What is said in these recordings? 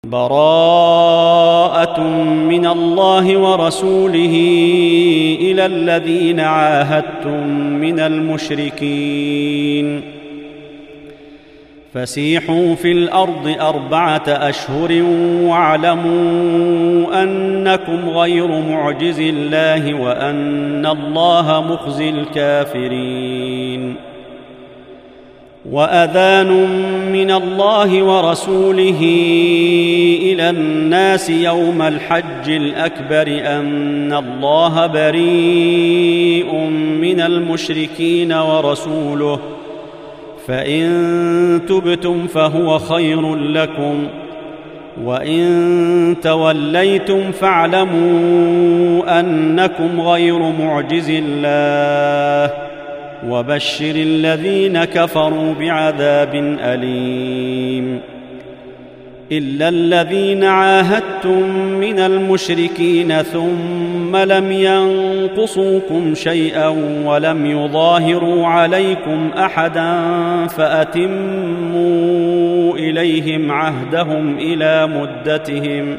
براءة من الله ورسوله إلى الذين عاهدتم من المشركين فسيحوا في الأرض 4 أشهر واعلموا أنكم غير معجز الله وأن الله مخزي الكافرين وأذان من الله ورسوله إلى الناس يوم الحج الأكبر أن الله بريء من المشركين ورسوله فإن تبتم فهو خير لكم وإن توليتم فاعلموا أنكم غير معجز الله وبشر الذين كفروا بعذاب أليم إلا الذين عاهدتم من المشركين ثم لم ينقصوكم شيئا ولم يظاهروا عليكم أحدا فأتموا إليهم عهدهم إلى مدتهم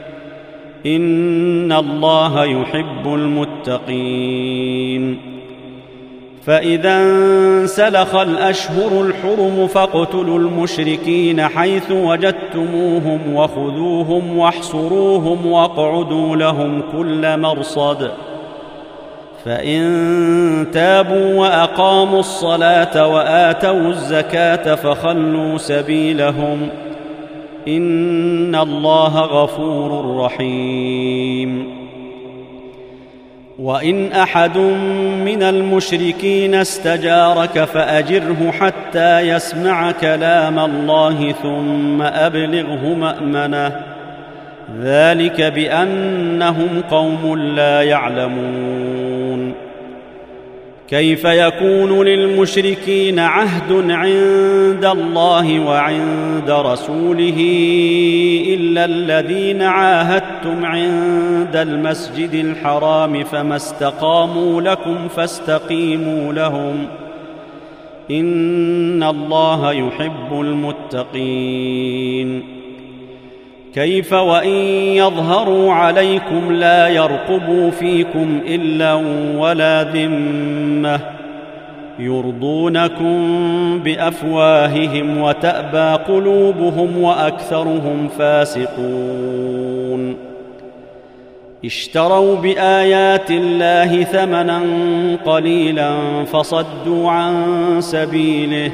إن الله يحب المتقين فإذا انسلخ الأشهر الحرم فاقتلوا المشركين حيث وجدتموهم وخذوهم واحصروهم واقعدوا لهم كل مرصد فإن تابوا وأقاموا الصلاة وآتوا الزكاة فخلوا سبيلهم إن الله غفور رحيم وإن أحد من المشركين استجارك فأجره حتى يسمع كلام الله ثم أبلغه مأمنه ذلك بأنهم قوم لا يعلمون كيف يكون للمشركين عهد عند الله وعند رسوله إلا الذين عاهدتم عند المسجد الحرام فما استقاموا لكم فاستقيموا لهم إن الله يحب المتقين كيف وإن يظهروا عليكم لا يرقبوا فيكم إلا ولا ذمة يرضونكم بأفواههم وتأبى قلوبهم وأكثرهم فاسقون اشتروا بآيات الله ثمنا قليلا فصدوا عن سبيله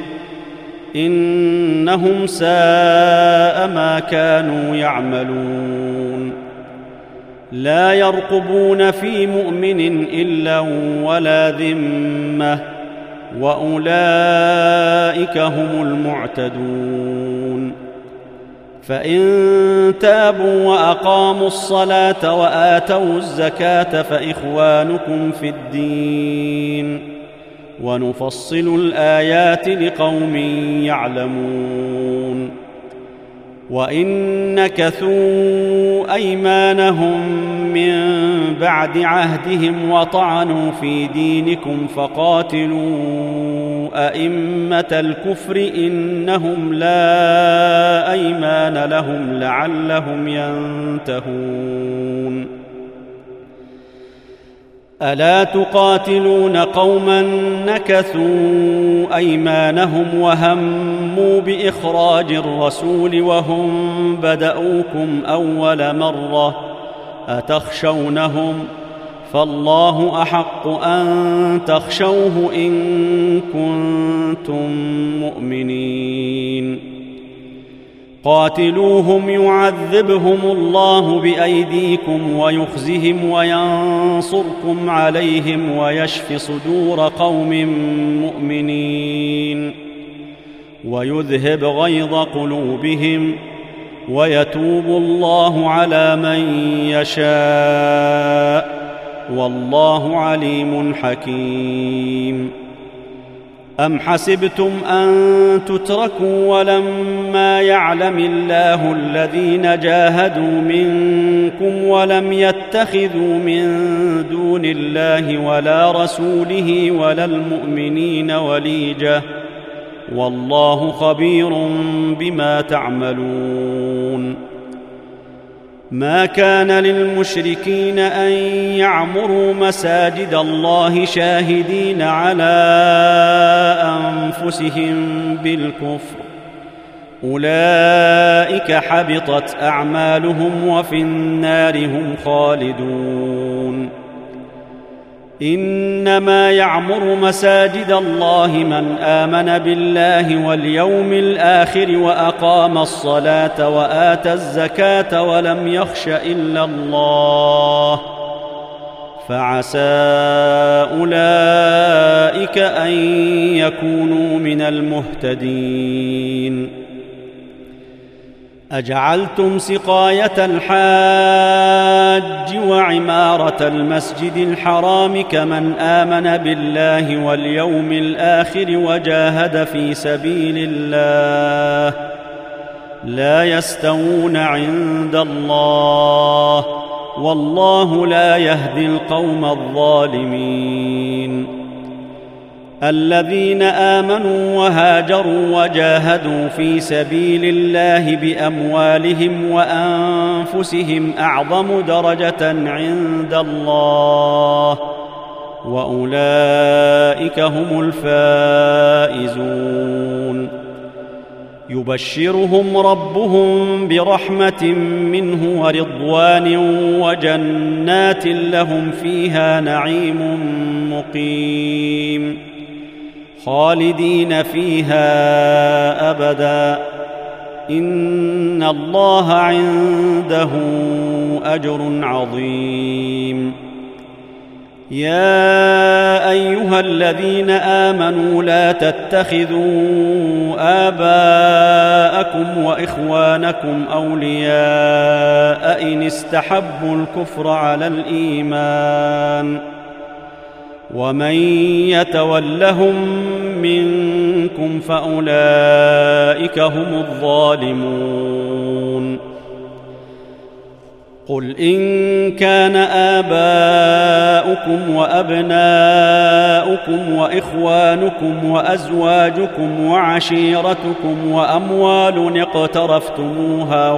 إنهم ساء ما كانوا يعملون لا يرقبون في مؤمن إلا ولا ذمة وأولئك هم المعتدون فإن تابوا وأقاموا الصلاة وآتوا الزكاة فإخوانكم في الدين ونفصل الآيات لقوم يعلمون وإن نكثوا أيمانهم من بعد عهدهم وطعنوا في دينكم فقاتلوا أئمة الكفر إنهم لا أيمان لهم لعلهم ينتهون ألا تقاتلون قوما نكثوا أيمانهم وهموا بإخراج الرسول وهم بدأوكم أول مرة أتخشونهم فالله أحق أن تخشوه إن كنتم مؤمنين قاتلوهم يعذبهم الله بأيديكم ويخزهم وينصركم عليهم ويشف صدور قوم مؤمنين ويذهب غيظ قلوبهم ويتوب الله على من يشاء والله عليم حكيم أم حسبتم أن تتركوا ولما يعلم الله الذين جاهدوا منكم ولم يتخذوا من دون الله ولا رسوله ولا المؤمنين وليجة والله خبير بما تعملون ما كان للمشركين أن يعمروا مساجد الله شاهدين على أنفسهم بالكفر، أولئك حبطت أعمالهم وفي النار هم خالدون. إنما يعمر مساجد الله من آمن بالله واليوم الآخر وأقام الصلاة وآتى الزكاة ولم يخش إلا الله، فعسى أولئك أن يكونوا من المهتدين. أجعلتم سقاية الحاج وعمارة المسجد الحرام كمن آمن بالله واليوم الآخر وجاهد في سبيل الله، لا يستوون عند الله، والله لا يهدي القوم الظالمين. الذين آمنوا وهاجروا وجاهدوا في سبيل الله بأموالهم وأنفسهم أعظم درجة عند الله، وأولئك هم الفائزون. يبشرهم ربهم برحمة منه ورضوان وجنات لهم فيها نعيم مقيم خالدين فيها أبدا، إن الله عنده أجر عظيم. يا أيها الذين آمنوا لا تتخذوا آباءكم وإخوانكم أولياء إن استحبوا الكفر على الإيمان، ومن يتولهم منكم فأولئك هم الظالمون. قل إن كان آباؤكم وأبناؤكم وإخوانكم وأزواجكم وعشيرتكم وأموال اقترفتموها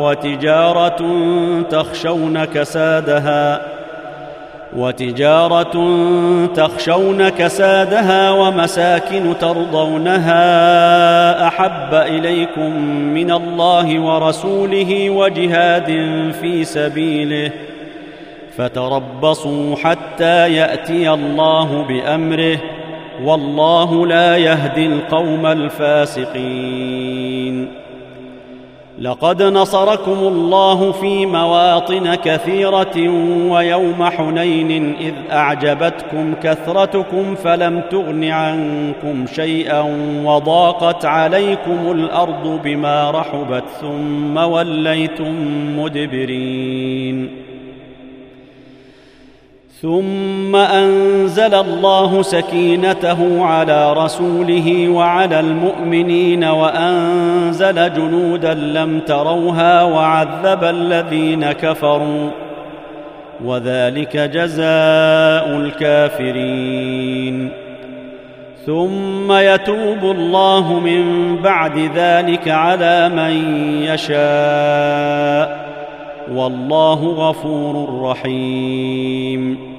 وتجارة تخشون كسادها ومساكن ترضونها أحب إليكم من الله ورسوله وجهاد في سبيله فتربصوا حتى يأتي الله بأمره، والله لا يهدي القوم الفاسقين. لقد نصركم الله في مواطن كثيرة ويوم حنين إذ أعجبتكم كثرتكم فلم تغن عنكم شيئا وضاقت عليكم الأرض بما رحبت ثم وليتم مدبرين. ثم أنزل الله سكينته على رسوله وعلى المؤمنين وأنزل جنودا لم تروها وعذب الذين كفروا، وذلك جزاء الكافرين. ثم يتوب الله من بعد ذلك على من يشاء، والله غفور رحيم.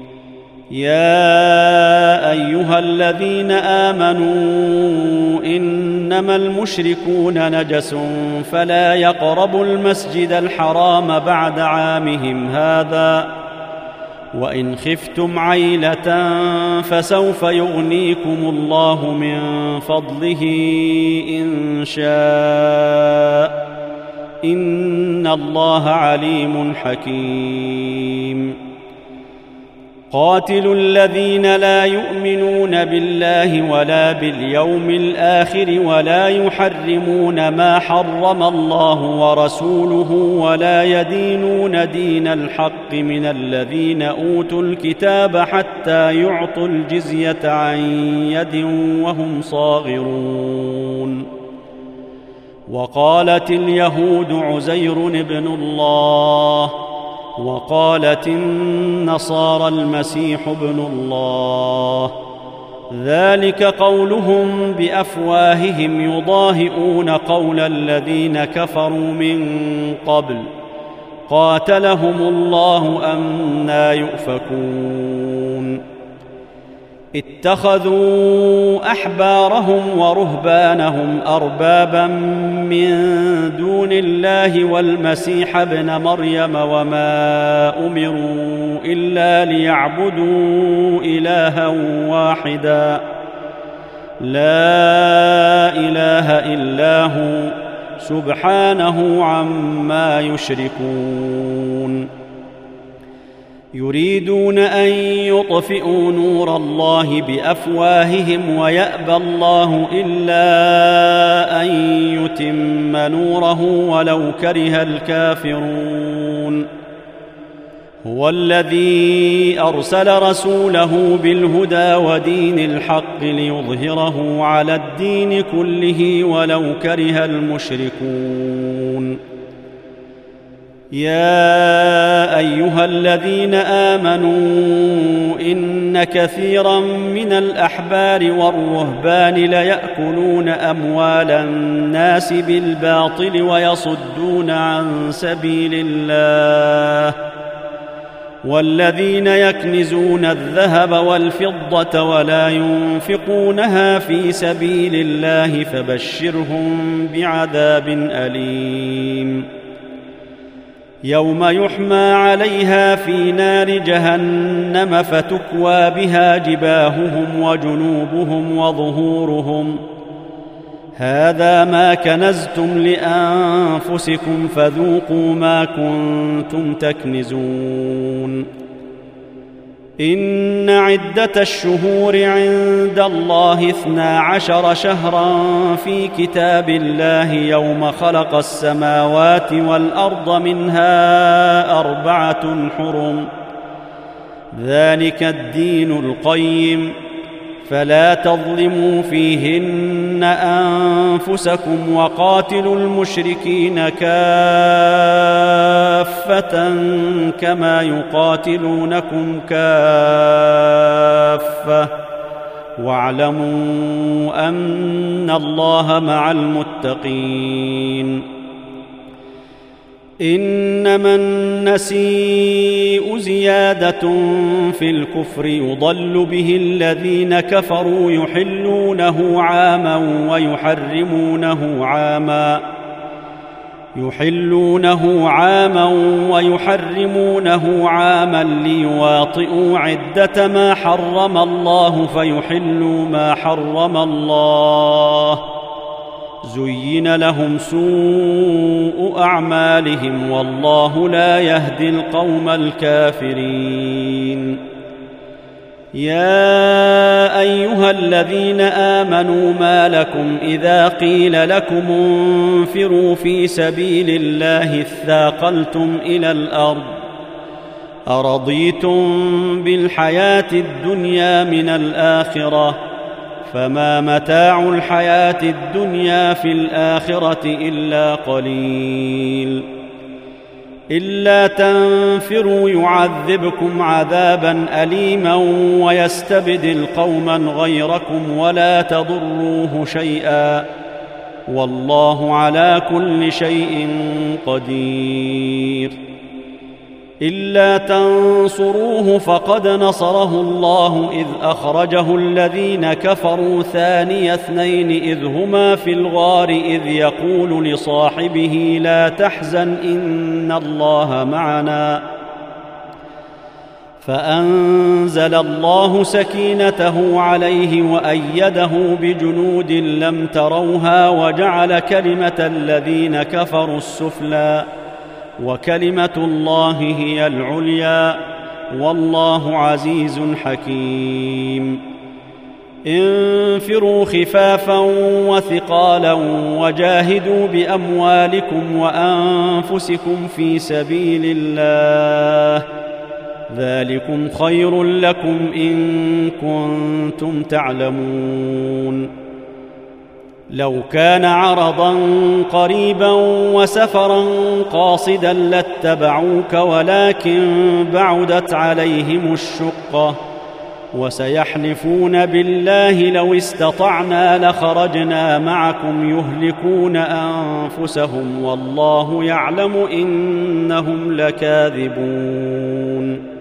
يا أيها الذين آمنوا إنما المشركون نجس فلا يقربوا المسجد الحرام بعد عامهم هذا، وإن خفتم عيلة فسوف يغنيكم الله من فضله إن شاء، إن الله عليم حكيم. قاتلوا الذين لا يؤمنون بالله ولا باليوم الآخر ولا يحرمون ما حرم الله ورسوله ولا يدينون دين الحق من الذين أوتوا الكتاب حتى يعطوا الجزية عن يد وهم صاغرون. وقالت اليهود عزير ابن الله، وقالت النصارى المسيح ابن الله، ذلك قولهم بأفواههم يضاهئون قول الذين كفروا من قبل، قاتلهم الله أنى يؤفكون اتخذوا أحبارهم ورهبانهم أربابا من دون الله والمسيح ابن مريم وما أمروا إلا ليعبدوا إلها واحدا لا إله إلا هو سبحانه عما يشركون يريدون أن يطفئوا نور الله بأفواههم ويأبى الله إلا أن يتم نوره ولو كره الكافرون هو الذي أرسل رسوله بالهدى ودين الحق ليظهره على الدين كله ولو كره المشركون يا أيها الذين آمنوا إن كثيرا من الأحبار والرهبان ليأكلون أموال الناس بالباطل ويصدون عن سبيل الله والذين يكنزون الذهب والفضة ولا ينفقونها في سبيل الله فبشرهم بعذاب أليم يوم يحمى عليها في نار جهنم فتكوى بها جباههم وجنوبهم وظهورهم هذا ما كنزتم لأنفسكم فذوقوا ما كنتم تكنزون إن عدة الشهور عند الله 12 شهرا في كتاب الله يوم خلق السماوات والأرض منها 4 حرم ذلك الدين القيم فلا تظلموا فيهن أنفسكم وقاتلوا المشركين كافة كما يقاتلونكم كافة واعلموا أن الله مع المتقين إنما النسيء زيادة في الكفر يضل به الذين كفروا يحلونه عاما ويحرمونه عاما ليواطئوا عدة ما حرم الله فيحلوا ما حرم الله زين لهم سوء أعمالهم والله لا يهدي القوم الكافرين يا أيها الذين آمنوا ما لكم إذا قيل لكم انفروا في سبيل الله اثاقلتم إلى الأرض أرضيتم بالحياة الدنيا من الآخرة فما متاع الحياة الدنيا في الآخرة إلا قليل إلا تنفروا يعذبكم عذابا أليما ويستبدل قوما غيركم ولا تضروه شيئا والله على كل شيء قدير إلا تنصروه فقد نصره الله إذ أخرجه الذين كفروا ثاني اثنين إذ هما في الغار إذ يقول لصاحبه لا تحزن إن الله معنا فأنزل الله سكينته عليه وأيده بجنود لم تروها وجعل كلمة الذين كفروا السفلى وكلمة الله هي العليا والله عزيز حكيم انفروا خفافا وثقالا وجاهدوا بأموالكم وأنفسكم في سبيل الله ذلكم خير لكم إن كنتم تعلمون لو كان عرضا قريبا وسفرا قاصدا لاتبعوك ولكن بعدت عليهم الشقة وسيحلفون بالله لو استطعنا لخرجنا معكم يهلكون أنفسهم والله يعلم إنهم لكاذبون.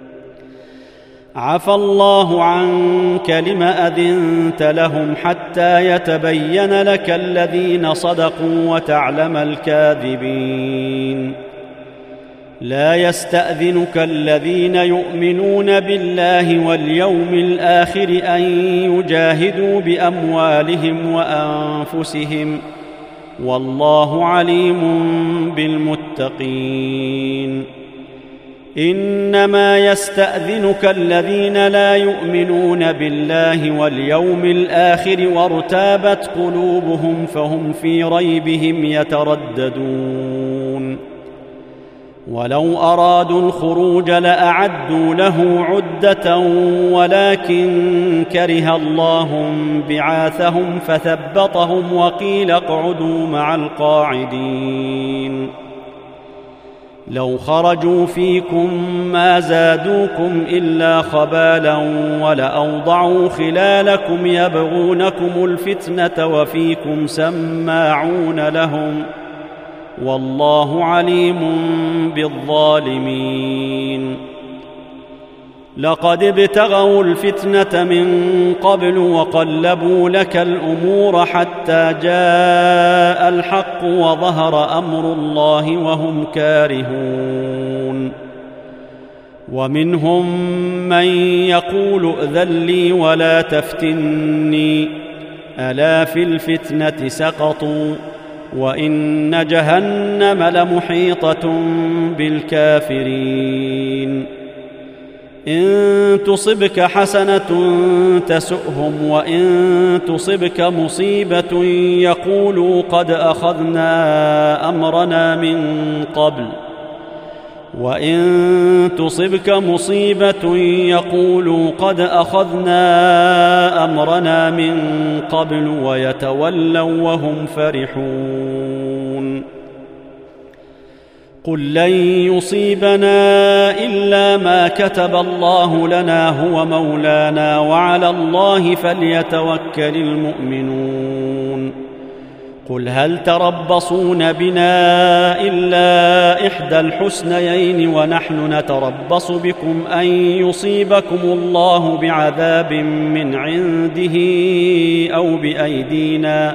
عفى الله عنك لم أذنت لهم حتى يتبين لك الذين صدقوا وتعلم الكاذبين. لا يستأذنك الذين يؤمنون بالله واليوم الآخر أن يجاهدوا بأموالهم وأنفسهم والله عليم بالمتقين. إنما يستأذنك الذين لا يؤمنون بالله واليوم الآخر وارتابت قلوبهم فهم في ريبهم يترددون. ولو أرادوا الخروج لأعدوا له عدة ولكن كره الله بعاثهم فثبطهم وقيل اقعدوا مع القاعدين. لو خرجوا فيكم ما زادوكم إلا خبالا ولأوضعوا خلالكم يبغونكم الفتنة وفيكم سماعون لهم والله عليم بالظالمين. لقد ابتغوا الفتنة من قبل وقلبوا لك الأمور حتى جاء الحق وظهر أمر الله وهم كارهون. ومنهم من يقول ائذن لي ولا تفتني ألا في الفتنة سقطوا وإن جهنم لمحيطة بالكافرين. إن تصبك حسنة تسؤهم وإن تصبك مصيبة يقولوا قد أخذنا أمرنا من قبل وإن تصبك مصيبة يقولوا قد أخذنا أمرنا من قبل ويتولوا وهم فرحون. قل لن يصيبنا إلا ما كتب الله لنا هو مولانا وعلى الله فليتوكل المؤمنون. قل هل تربصون بنا إلا إحدى الحسنيين ونحن نتربص بكم أن يصيبكم الله بعذاب من عنده أو بأيدينا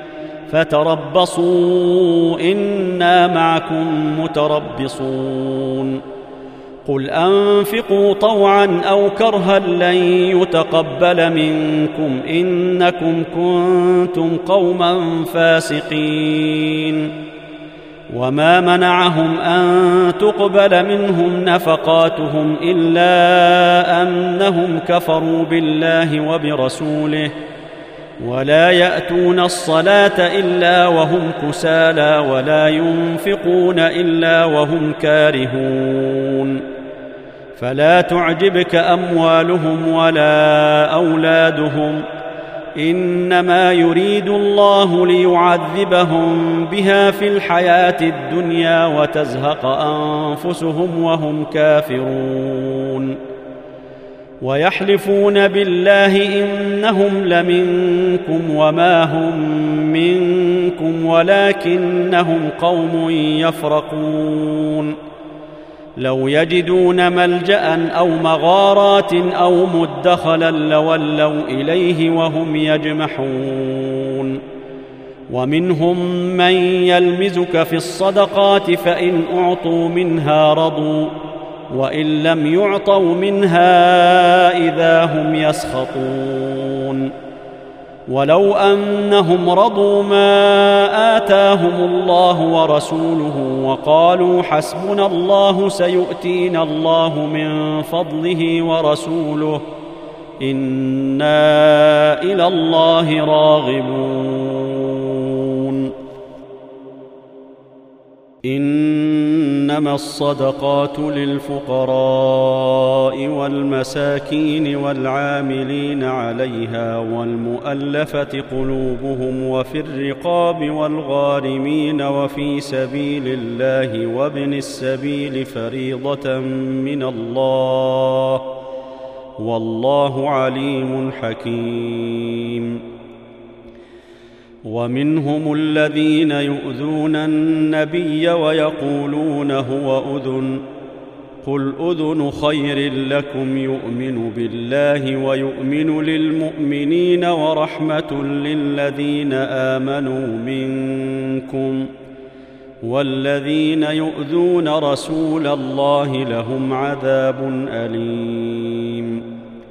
فتربصوا إنا معكم متربصون. قل أنفقوا طوعا أو كرها لن يتقبل منكم إنكم كنتم قوما فاسقين. وما منعهم أن تقبل منهم نفقاتهم إلا أنهم كفروا بالله وبرسوله ولا يأتون الصلاة إلا وهم كسالى ولا ينفقون إلا وهم كارهون. فلا تعجبك أموالهم ولا أولادهم إنما يريد الله ليعذبهم بها في الحياة الدنيا وتزهق أنفسهم وهم كافرون. ويحلفون بالله إنهم لمنكم وما هم منكم ولكنهم قوم يفرقون. لو يجدون ملجأ أو مغارات أو مدخلا لولوا إليه وهم يجمحون. ومنهم من يلمزك في الصدقات فإن أعطوا منها رضوا وإن لم يعطوا منها إذا هم يسخطون. ولو أنهم رضوا ما آتاهم الله ورسوله وقالوا حسبنا الله سيؤتينا الله من فضله ورسوله إنا إلى الله راغبون. إنما الصدقات للفقراء والمساكين والعاملين عليها والمؤلفة قلوبهم وفي الرقاب والغارمين وفي سبيل الله وابن السبيل فريضة من الله والله عليم حكيم. ومنهم الذين يؤذون النبي ويقولون هو أذن، قل أذن خير لكم يؤمن بالله ويؤمن للمؤمنين ورحمة للذين آمنوا منكم، والذين يؤذون رسول الله لهم عذاب أليم.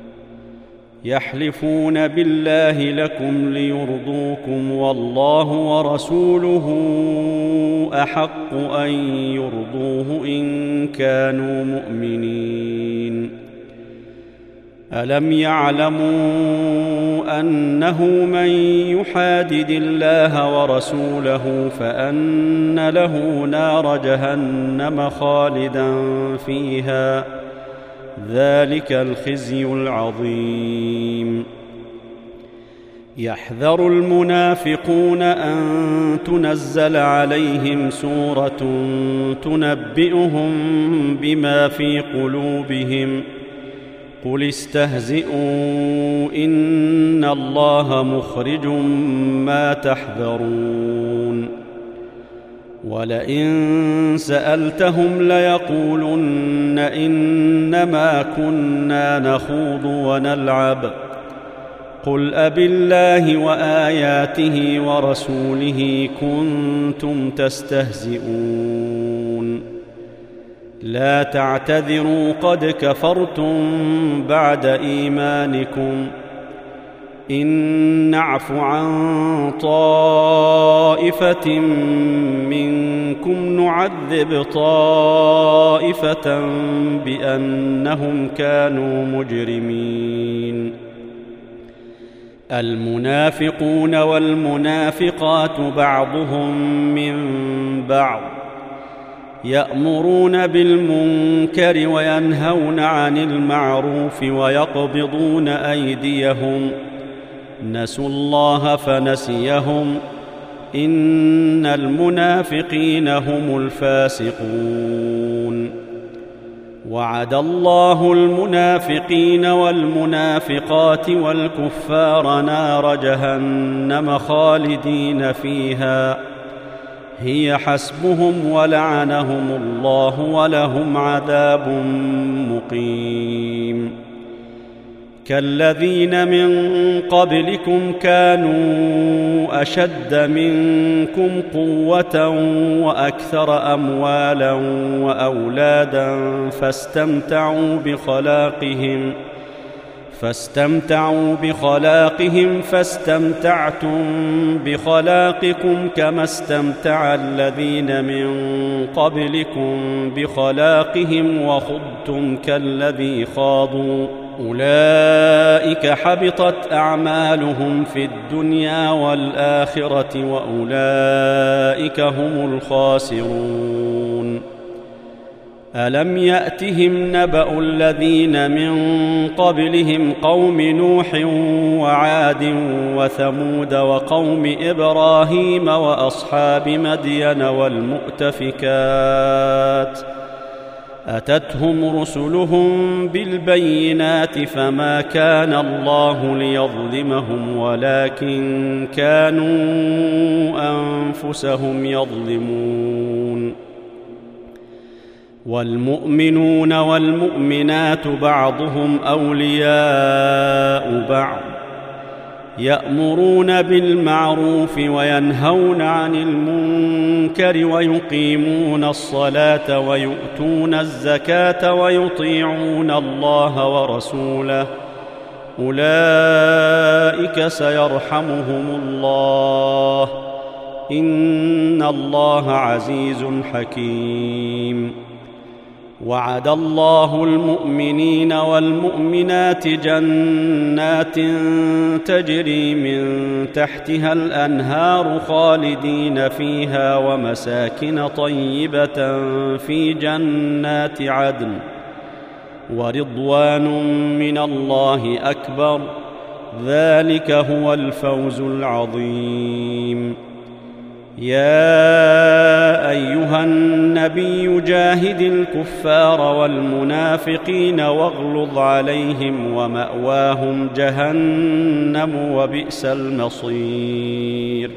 يحلفون بالله لكم ليرضوكم والله ورسوله أحق أن يرضوه إن كانوا مؤمنين. ألم يعلموا أنه من يحادد الله ورسوله فأن له نار جهنم خالدا فيها، ذلك الخزي العظيم. يحذر المنافقون أن تنزل عليهم سورة تنبئهم بما في قلوبهم، قل استهزئوا إن الله مخرج ما تحذرون. ولئن سألتهم ليقولن إنما كنا نخوض ونلعب، قل أبالله وآياته ورسوله كنتم تستهزئون. لا تعتذروا قد كفرتم بعد إيمانكم، إن نعف عن طائفة منكم نعذب طائفة بأنهم كانوا مجرمين. المنافقون والمنافقات بعضهم من بعض، يأمرون بالمنكر وينهون عن المعروف ويقبضون أيديهم، نسوا الله فنسيهم، إن المنافقين هم الفاسقون. وعد الله المنافقين والمنافقات والكفار نار جهنم خالدين فيها، هي حسبهم ولعنهم الله ولهم عذاب مقيم. كالذين من قبلكم كانوا أشد منكم قوة وأكثر أموالا وأولادا فاستمتعوا بخلاقهم فاستمتعتم بخلاقكم كما استمتع الذين من قبلكم بخلاقهم وخضتم كالذي خاضوا، أولئك حبطت أعمالهم في الدنيا والآخرة وأولئك هم الخاسرون. ألم يأتهم نبأ الذين من قبلهم قوم نوح وعاد وثمود وقوم إبراهيم وأصحاب مدين والمؤتفكات، أتتهم رسلهم بالبينات فما كان الله ليظلمهم ولكن كانوا أنفسهم يظلمون. والمؤمنون والمؤمنات بعضهم أولياء بعض، يأمرون بالمعروف وينهون عن المنكر ويقيمون الصلاة ويؤتون الزكاة ويطيعون الله ورسوله، أولئك سيرحمهم الله، إن الله عزيز حكيم. وعد الله المؤمنين والمؤمنات جنات تجري من تحتها الأنهار خالدين فيها ومساكن طيبة في جنات عدن، ورضوان من الله أكبر، ذلك هو الفوز العظيم. يا أيها النبي جاهد الكفار والمنافقين واغلظ عليهم ومأواهم جهنم وبئس المصير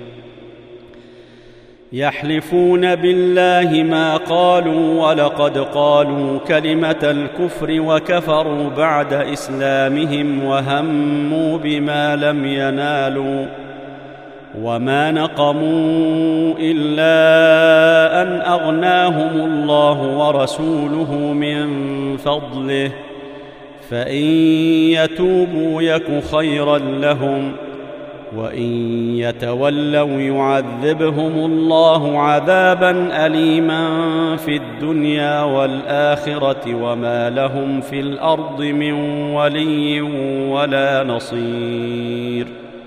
يحلفون بالله ما قالوا ولقد قالوا كلمة الكفر وكفروا بعد إسلامهم وهموا بما لم ينالوا وما نقموا إلا أن أغناهم الله ورسوله من فضله فإن يتوبوا يك خيرا لهم وإن يتولوا يعذبهم الله عذابا أليما في الدنيا والآخرة وما لهم في الأرض من ولي ولا نصير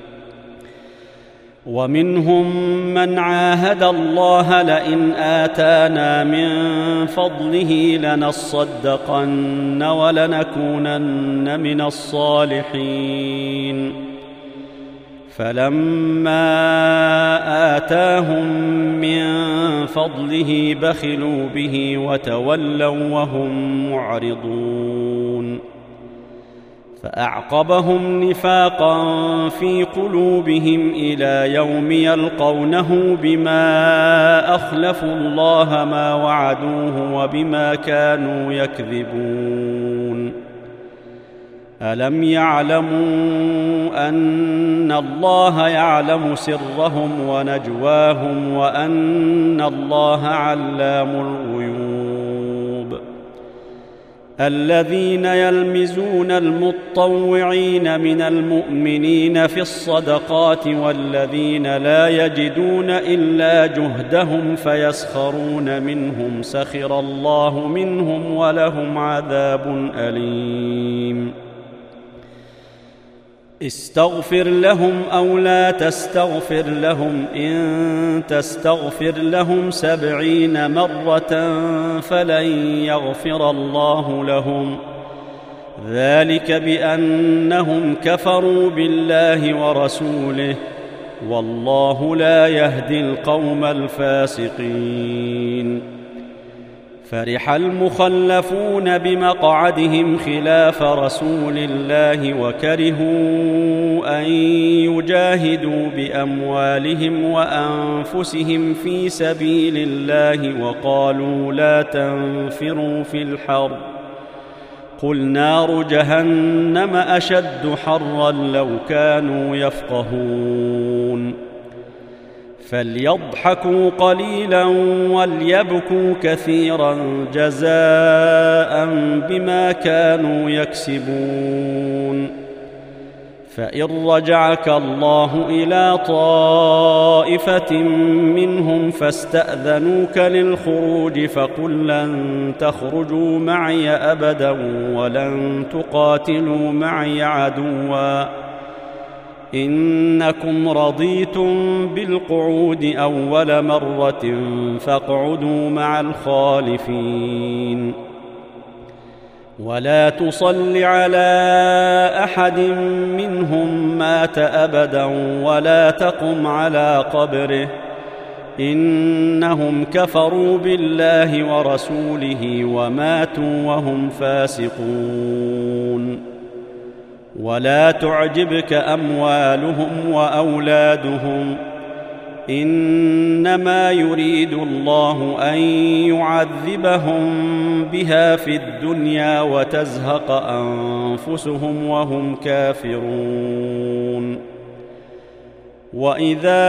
ومنهم من عاهد الله لئن آتانا من فضله لنصدقن ولنكونن من الصالحين فلما آتاهم من فضله بخلوا به وتولوا وهم معرضون فأعقبهم نفاقا في قلوبهم إلى يوم يلقونه بما أخلفوا الله ما وعدوه وبما كانوا يكذبون ألم يعلموا أن الله يعلم سرهم ونجواهم وأن الله علام الغيوب الذين يلمزون المطوعين من المؤمنين في الصدقات والذين لا يجدون إلا جهدهم فيسخرون منهم سخر الله منهم ولهم عذاب أليم استغفر لهم أو لا تستغفر لهم إن تستغفر لهم 70 مرة فلن يغفر الله لهم ذلك بأنهم كفروا بالله ورسوله والله لا يهدي القوم الفاسقين فرح المخلفون بمقعدهم خلاف رسول الله وكرهوا أن يجاهدوا بأموالهم وأنفسهم في سبيل الله وقالوا لا تنفروا في الحر قل نار جهنم أشد حرا لو كانوا يفقهون فليضحكوا قليلا وليبكوا كثيرا جزاء بما كانوا يكسبون فإن رجعك الله إلى طائفة منهم فاستأذنوك للخروج فقل لن تخرجوا معي أبدا ولن تقاتلوا معي عدوا إنكم رضيتم بالقعود أول مرة فاقعدوا مع الخالفين ولا تصل على أحد منهم مات أبدا ولا تقم على قبره إنهم كفروا بالله ورسوله وماتوا وهم فاسقون ولا تعجبك أموالهم وأولادهم إنما يريد الله أن يعذبهم بها في الدنيا وتزهق أنفسهم وهم كافرون وإذا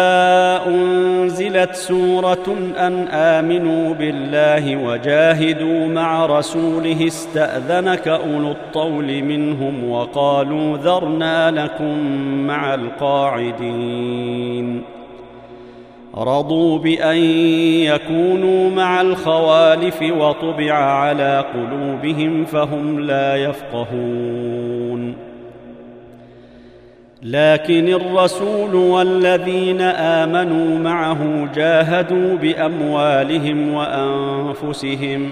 أنزلت سورة أن آمنوا بالله وجاهدوا مع رسوله استأذنك أولو الطول منهم وقالوا ذرنا لكم مع القاعدين رضوا بأن يكونوا مع الخوالف وطبع على قلوبهم فهم لا يفقهون لكن الرسول والذين آمنوا معه جاهدوا بأموالهم وأنفسهم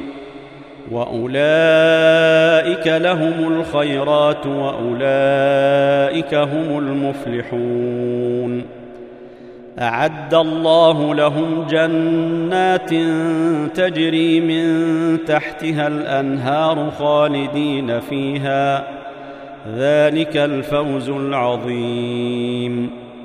وأولئك لهم الخيرات وأولئك هم المفلحون أعد الله لهم جنات تجري من تحتها الأنهار خالدين فيها، ذلك الفوز العظيم.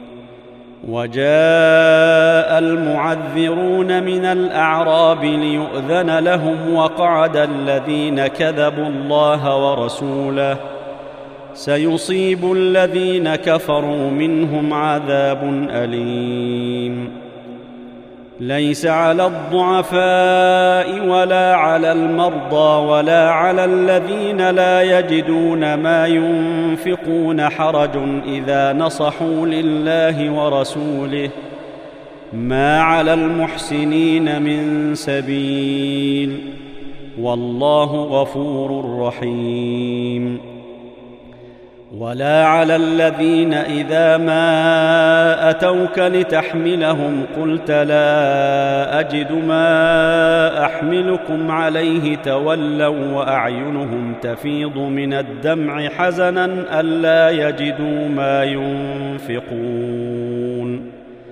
وجاء المعذرون من الأعراب ليؤذن لهم، وقعد الذين كذبوا الله ورسوله، سيصيب الذين كفروا منهم عذاب أليم. ليس على الضعفاء ولا على المرضى ولا على الذين لا يجدون ما ينفقون حرج إذا نصحوا لله ورسوله، ما على المحسنين من سبيل، والله غفور رحيم. ولا على الذين إذا ما أتوك لتحملهم قلت لا أجد ما أحملكم عليه تولوا وأعينهم تفيض من الدمع حزنا ألا يجدوا ما ينفقون.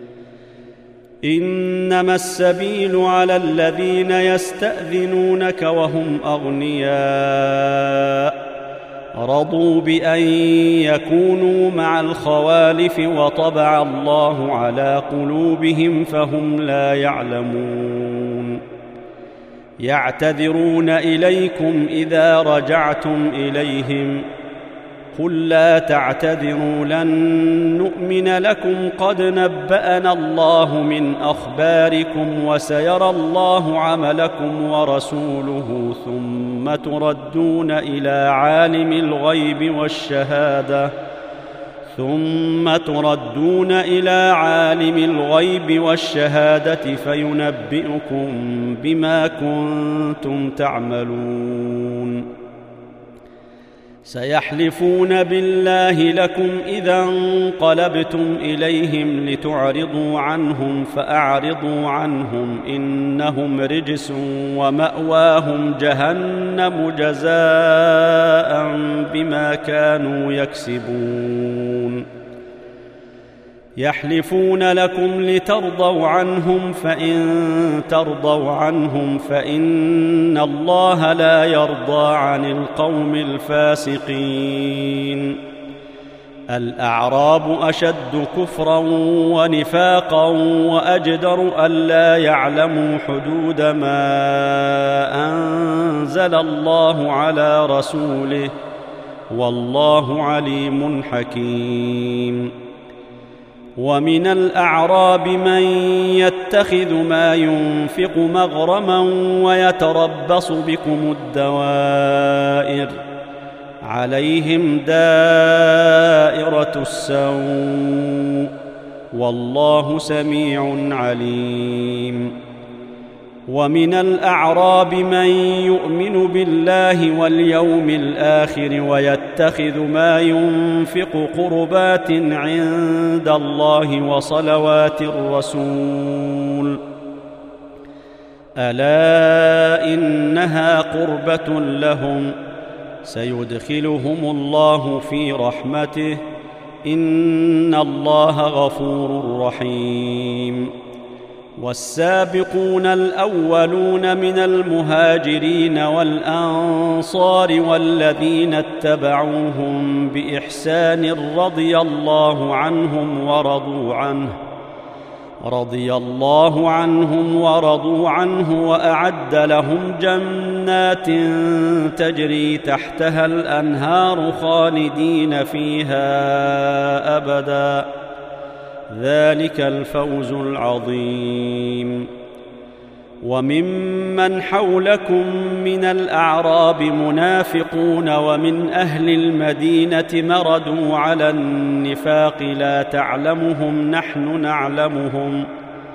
إنما السبيل على الذين يستأذنونك وهم أغنياء، رضوا بأن يكونوا مع الخوالف وطبع الله على قلوبهم فهم لا يعلمون. يعتذرون إليكم إذا رجعتم إليهم، قل لا تعتذروا لن نؤمن لكم قد نبأنا الله من أخباركم وسيرى الله عملكم ورسوله ثم تردون إلى عالم الغيب والشهادة فينبئكم بما كنتم تعملون. سيحلفون بالله لكم إذا انقلبتم إليهم لتعرضوا عنهم فأعرضوا عنهم، إنهم رجس ومأواهم جهنم جزاء بما كانوا يكسبون. يحلفون لكم لترضوا عنهم، فإن ترضوا عنهم فإن الله لا يرضى عن القوم الفاسقين. الأعراب أشد كفرا ونفاقا وأجدر ألا يعلموا حدود ما أنزل الله على رسوله، والله عليم حكيم. ومن الأعراب من يتخذ ما ينفق مغرما ويتربص بكم الدوائر، عليهم دائرة السوء، والله سميع عليم. ومن الأعراب من يؤمن بالله واليوم الآخر ويتخذ ما ينفق قربات عند الله وصلوات الرسول، ألا إنها قربة لهم، سيدخلهم الله في رحمته، إن الله غفور رحيم. والسابقون الأولون من المهاجرين والأنصار والذين اتبعوهم بإحسان رضي الله عنهم ورضوا عنه وأعد لهم جنات تجري تحتها الأنهار خالدين فيها أبدا، ذلك الفوز العظيم. وممن حولكم من الأعراب منافقون ومن أهل المدينة مردوا على النفاق لا تعلمهم نحن نعلمهم،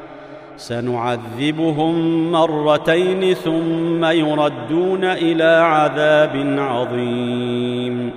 سنعذبهم مرتين ثم يردون إلى عذاب عظيم.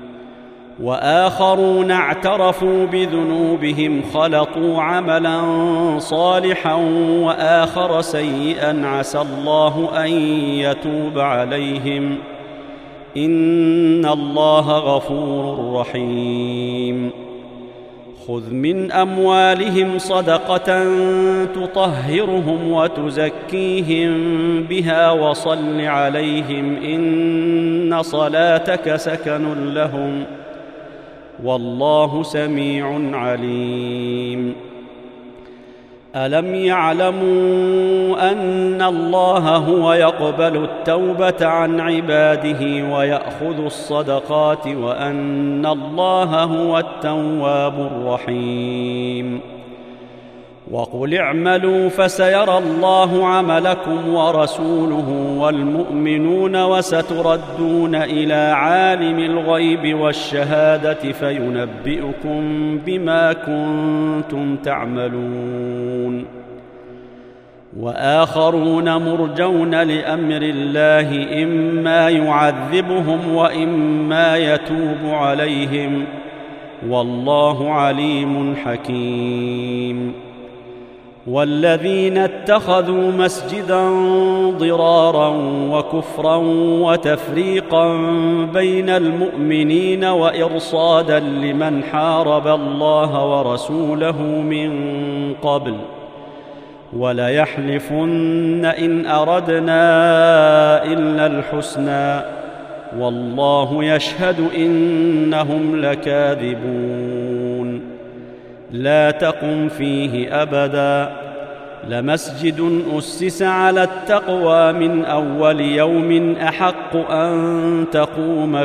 وآخرون اعترفوا بذنوبهم خلطوا عملا صالحا وآخر سيئا عسى الله أن يتوب عليهم، إن الله غفور رحيم. خذ من أموالهم صدقة تطهرهم وتزكيهم بها وصل عليهم إن صلاتك سكن لهم والله سميع عليم. ألم يعلموا أن الله هو يقبل التوبة عن عباده ويأخذ الصدقات وأن الله هو التواب الرحيم. وقل اعملوا فسيرى الله عملكم ورسوله والمؤمنون وستردون إلى عالم الغيب والشهادة فينبئكم بما كنتم تعملون. وآخرون مرجون لأمر الله إما يعذبهم وإما يتوب عليهم والله عليم حكيم. والذين اتخذوا مسجدا ضرارا وكفرا وتفريقا بين المؤمنين وإرصادا لمن حارب الله ورسوله من قبل وليحلفن إن أردنا إلا الحسنى والله يشهد إنهم لكاذبون. لا تقم فيه أبدا لمسجد أسس على التقوى من أول يوم أحق أن تقوم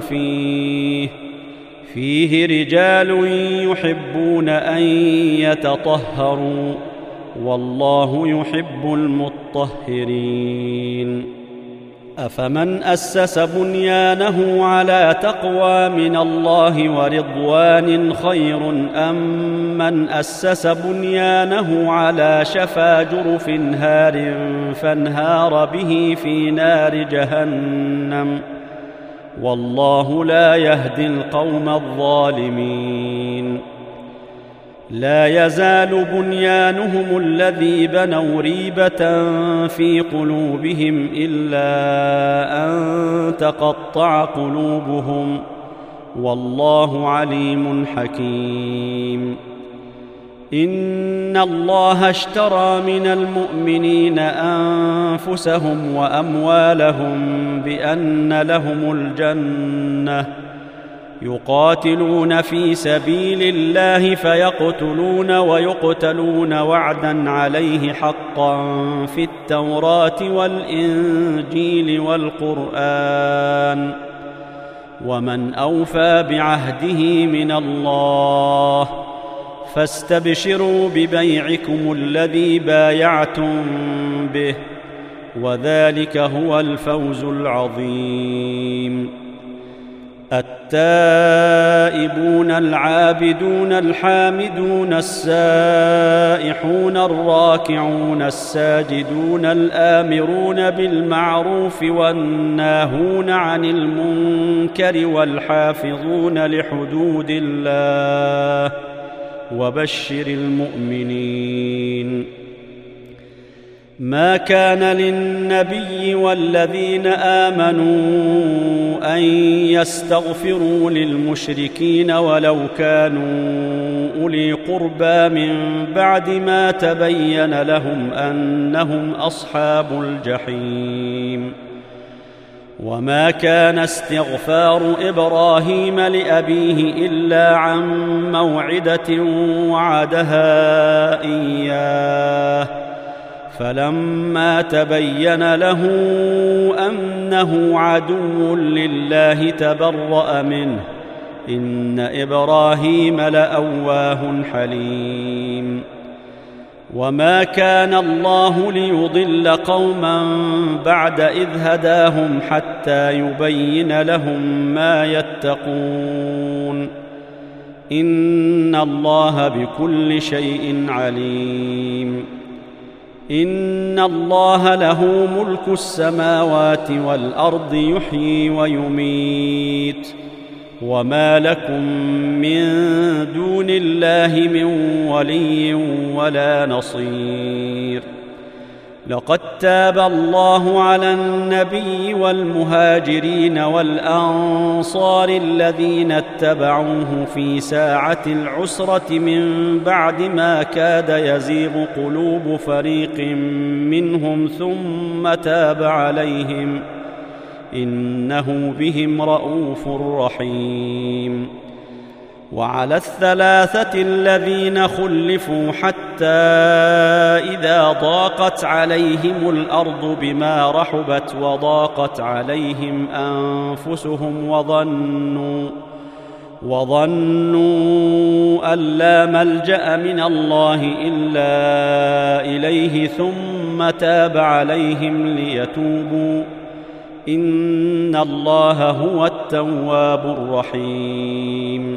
فيه رجال يحبون أن يتطهروا والله يحب المطهرين. أفمن أسس بنيانه على تقوى من الله ورضوان خير أم من أسس بنيانه على شفا جرف هار فانهار به في نار جهنم والله لا يهدي القوم الظالمين. لا يزال بنيانهم الذي بنوا ريبة في قلوبهم إلا أن تقطع قلوبهم والله عليم حكيم. إن الله اشترى من المؤمنين أنفسهم وأموالهم بأن لهم الجنة يقاتلون في سبيل الله فيقتلون ويقتلون وعدا عليه حقا في التوراة والإنجيل والقرآن ومن أوفى بعهده من الله فاستبشروا ببيعكم الذي بايعتم به وذلك هو الفوز العظيم. التائبون العابدون الحامدون السائحون الراكعون الساجدون الآمرون بالمعروف والناهون عن المنكر والحافظون لحدود الله وبشر المؤمنين. ما كان للنبي والذين آمنوا أن يستغفروا للمشركين ولو كانوا أولي قربى من بعد ما تبين لهم أنهم أصحاب الجحيم. وما كان استغفار إبراهيم لأبيه إلا عن موعدة وعدها إياه فلما تبين له أنه عدو لله تبرأ منه إن إبراهيم لأواه حليم. وما كان الله ليضل قوما بعد إذ هداهم حتى يبين لهم ما يتقون إن الله بكل شيء عليم. إن الله له ملك السماوات والأرض يحيي ويميت وما لكم من دون الله من ولي ولا نصير. لقد تاب الله على النبي والمهاجرين والأنصار الذين اتبعوه في ساعة العسرة من بعد ما كاد يزيغ قلوب فريق منهم ثم تاب عليهم إنه بهم رءوف رحيم. وعلى الثلاثة الذين خلفوا حتى إذا ضاقت عليهم الأرض بما رحبت وضاقت عليهم أنفسهم وظنوا أن لا ملجأ من الله إلا إليه ثم تاب عليهم ليتوبوا إن الله هو التواب الرحيم.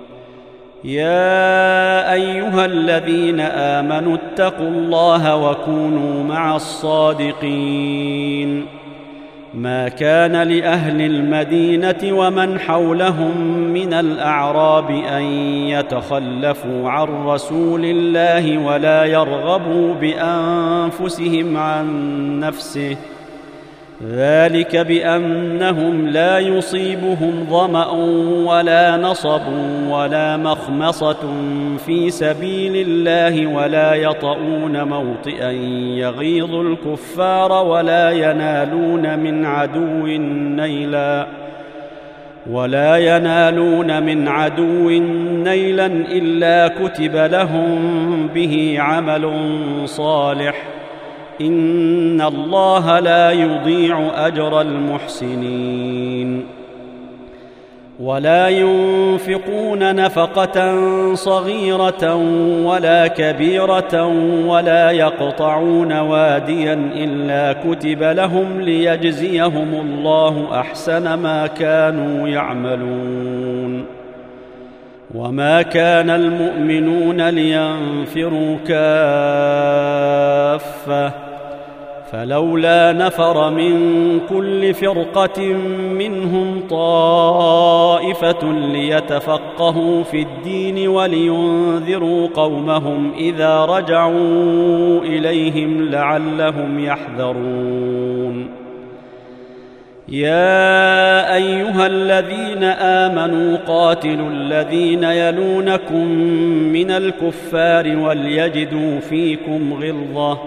يا أيها الذين آمنوا اتقوا الله وكونوا مع الصادقين. ما كان لأهل المدينة ومن حولهم من الأعراب أن يتخلفوا عن رسول الله ولا يرغبوا بأنفسهم عن نفسه، ذلك بأنهم لا يصيبهم ظمأ ولا نصب ولا مخمصة في سبيل الله ولا يطؤون موطئا يغيظ الكفار ولا ينالون من عدو نيلا إلا كتب لهم به عمل صالح إن الله لا يضيع أجر المحسنين. ولا ينفقون نفقة صغيرة ولا كبيرة ولا يقطعون واديا إلا كتب لهم ليجزيهم الله أحسن ما كانوا يعملون. وما كان المؤمنون لينفروا كافة فلولا نفر من كل فرقة منهم طائفة ليتفقهوا في الدين ولينذروا قومهم إذا رجعوا إليهم لعلهم يحذرون. يا أيها الذين آمنوا قاتلوا الذين يلونكم من الكفار وليجدوا فيكم غلظة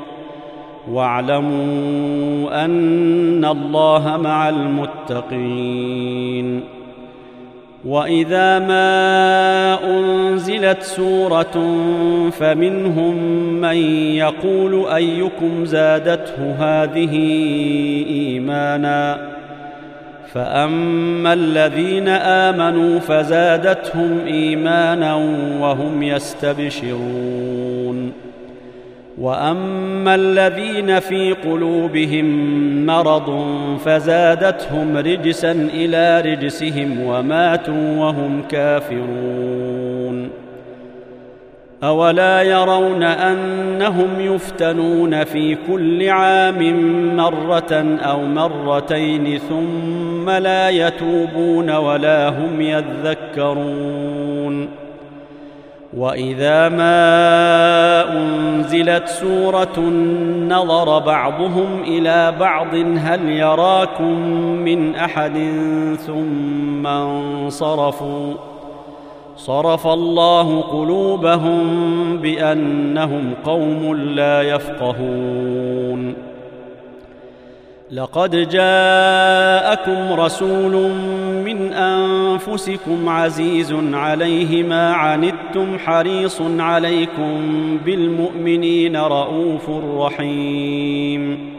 واعلموا أن الله مع المتقين. وإذا ما أنزلت سورة فمنهم من يقول أيكم زادته هذه إيمانا فأما الذين آمنوا فزادتهم إيمانا وهم يستبشرون. وأما الذين في قلوبهم مرض فزادتهم رجسا إلى رجسهم وماتوا وهم كافرون. أولا يرون أنهم يفتنون في كل عام مرة أو مرتين ثم لا يتوبون ولا هم يذكرون. وإذا ما أنزلت سورة نظر بعضهم إلى بعض هل يراكم من أحد ثم انصرفوا صرف الله قلوبهم بأنهم قوم لا يفقهون. لقد جاءكم رسول من أنفسكم عزيز عليه ما عنتم حريص عليكم بالمؤمنين رءوف رحيم.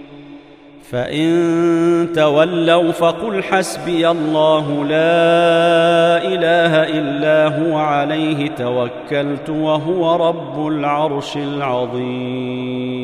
فإن تولوا فقل حسبي الله لا إله إلا هو عليه توكلت وهو رب العرش العظيم.